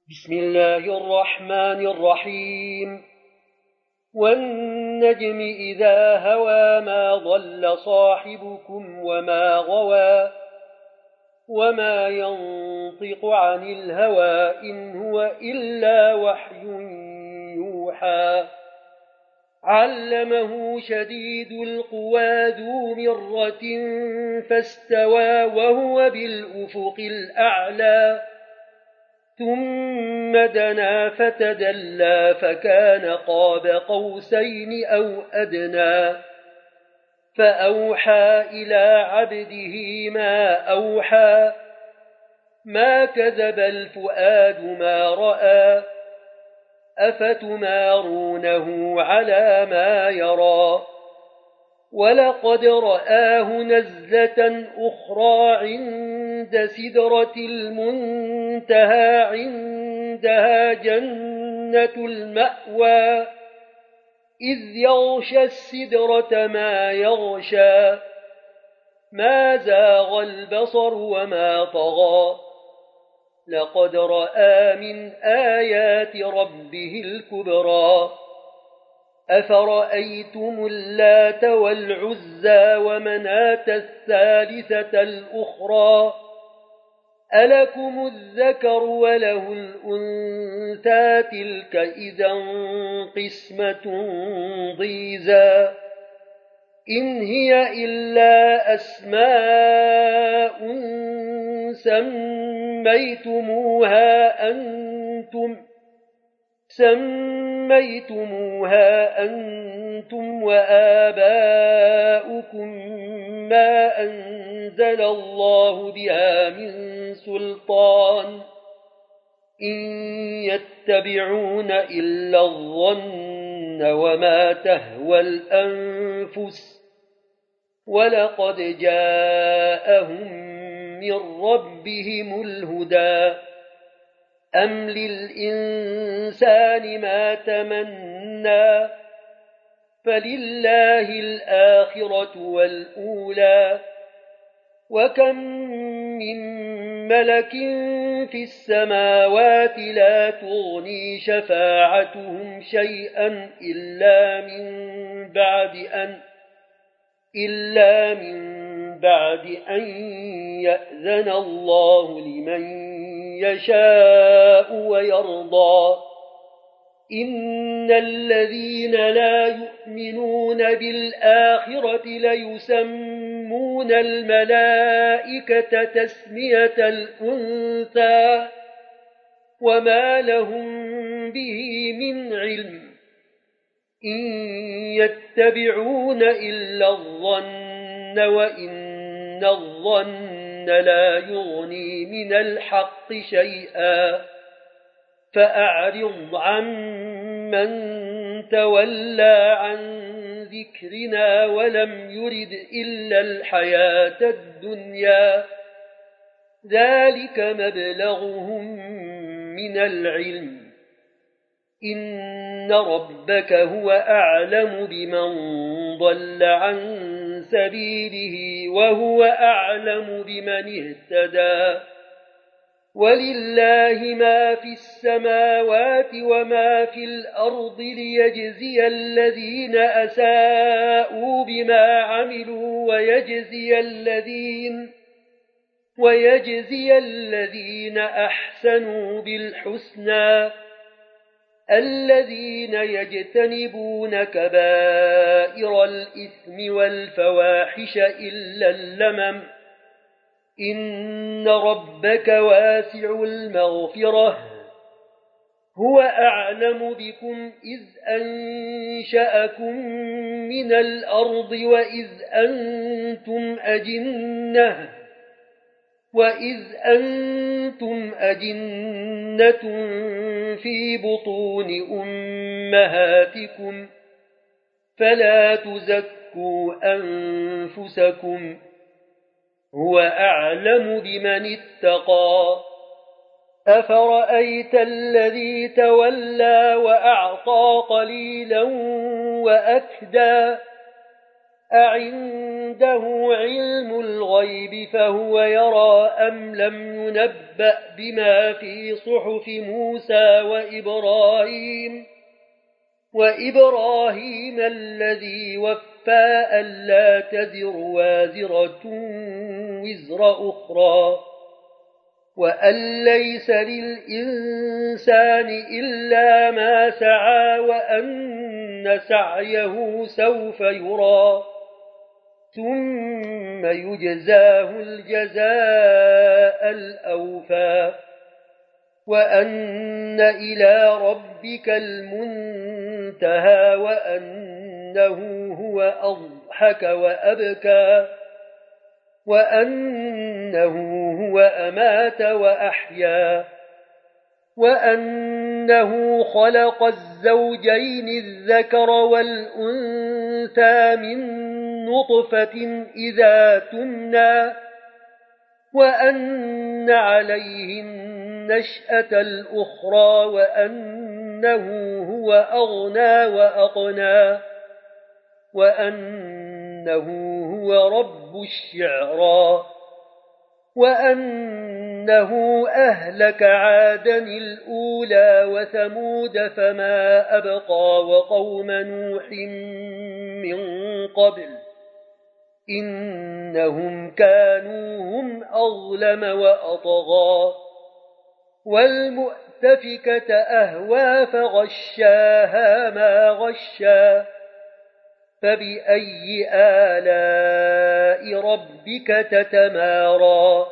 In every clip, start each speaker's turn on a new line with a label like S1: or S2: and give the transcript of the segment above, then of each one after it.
S1: بسم الله الرحمن الرحيم والنجم إذا هوى ما ضل صاحبكم وما غوى وما ينطق عن الهوى إن هو إلا وحي يوحى علمه شديد القوى ذو مرة فاستوى وهو بالأفق الأعلى ثم دنا فتدلى فكان قاب قوسين أو أدنى فأوحى إلى عبده ما أوحى ما كذب الفؤاد ما رأى أفتمارونه على ما يرى ولقد رآه نزلة أخرى عند سدرة المنتهى عندها جنة المأوى إذ يغشى السدرة ما يغشى ما زاغ البصر وما طغى لقد رأى من آيات ربه الكبرى أفرأيتم اللات والعزى ومناة الثالثة الأخرى ألكم الذكر وله الأنثى تلك إذا قسمة ضيزى إن هي إلا أسماء سميتموها أنتم وآباؤكم ما أنزل الله بها من سلطان إن يتبعون إلا الظن وما تهوى الأنفس ولقد جاءهم من ربهم الهدى أم للإنسان ما تمنى فلله الآخرة والأولى وكم من ملك في السماوات لا تغني شفاعتهم شيئا إلا من بعد أن يأذن الله لمن يشاء ويرضى إن الذين لا يؤمنون بالآخرة ليسمون الملائكة تسمية الأنثى وما لهم به من علم إن يتبعون إلا الظن وإن الظن لا يغني من الحق شيئا فأعرض عن من تولى عن ذكرنا ولم يرد إلا الحياة الدنيا ذلك مبلغهم من العلم إن ربك هو أعلم بمن ضل عن سبيله وهو أعلم بمن اهتدى ولله ما في السماوات وما في الأرض ليجزي الذين أساءوا بما عملوا ويجزي الذين أحسنوا بالحسنى الذين يجتنبون كبائر الإثم والفواحش إلا اللمم إن ربك واسع المغفرة هو أعلم بكم إذ أنشأكم من الأرض وإذ أنتم أجنة في بطون أمهاتكم فلا تزكوا أنفسكم هو أعلم بمن اتقى أفرأيت الذي تولى وأعطى قليلا وأكدى أعنده علم الغيب فهو يرى أم لم ينبأ بما في صحف موسى وإبراهيم الذي وفى ألا تزر وازرة وزر أخرى وأن ليس للإنسان إلا ما سعى وأن سعيه سوف يرى ثم يجزاه الجزاء الأوفى وأن إلى ربك المنتهى وأنه هو أضحك وأبكى وأنه هو أمات وأحيا وأنه خلق الزوجين الذكر والأنثى من نطفة إذا تمنى وأن عليه النشأة الأخرى وأنه هو أغنى وأقنى وأنه هو رب الشعرى وأنه أهلك عادا الأولى وثمود فما أبقى وقوم نوح من قبل إنهم كانوا هم أظلم وأطغى والمؤتفكة أهوى فغشاها ما غشا فبأي آلاء ربك تتمارى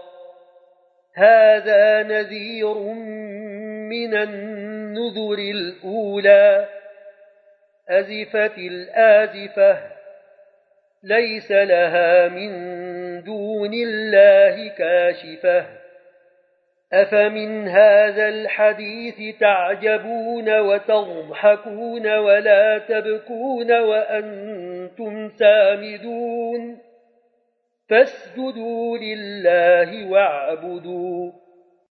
S1: هذا نذير من النذر الأولى أزفت الآزفة ليس لها من دون الله كاشفة أفمن هذا الحديث تعجبون وتضحكون ولا تبكون وأنتم سامدون فاسجدوا لله واعبدوا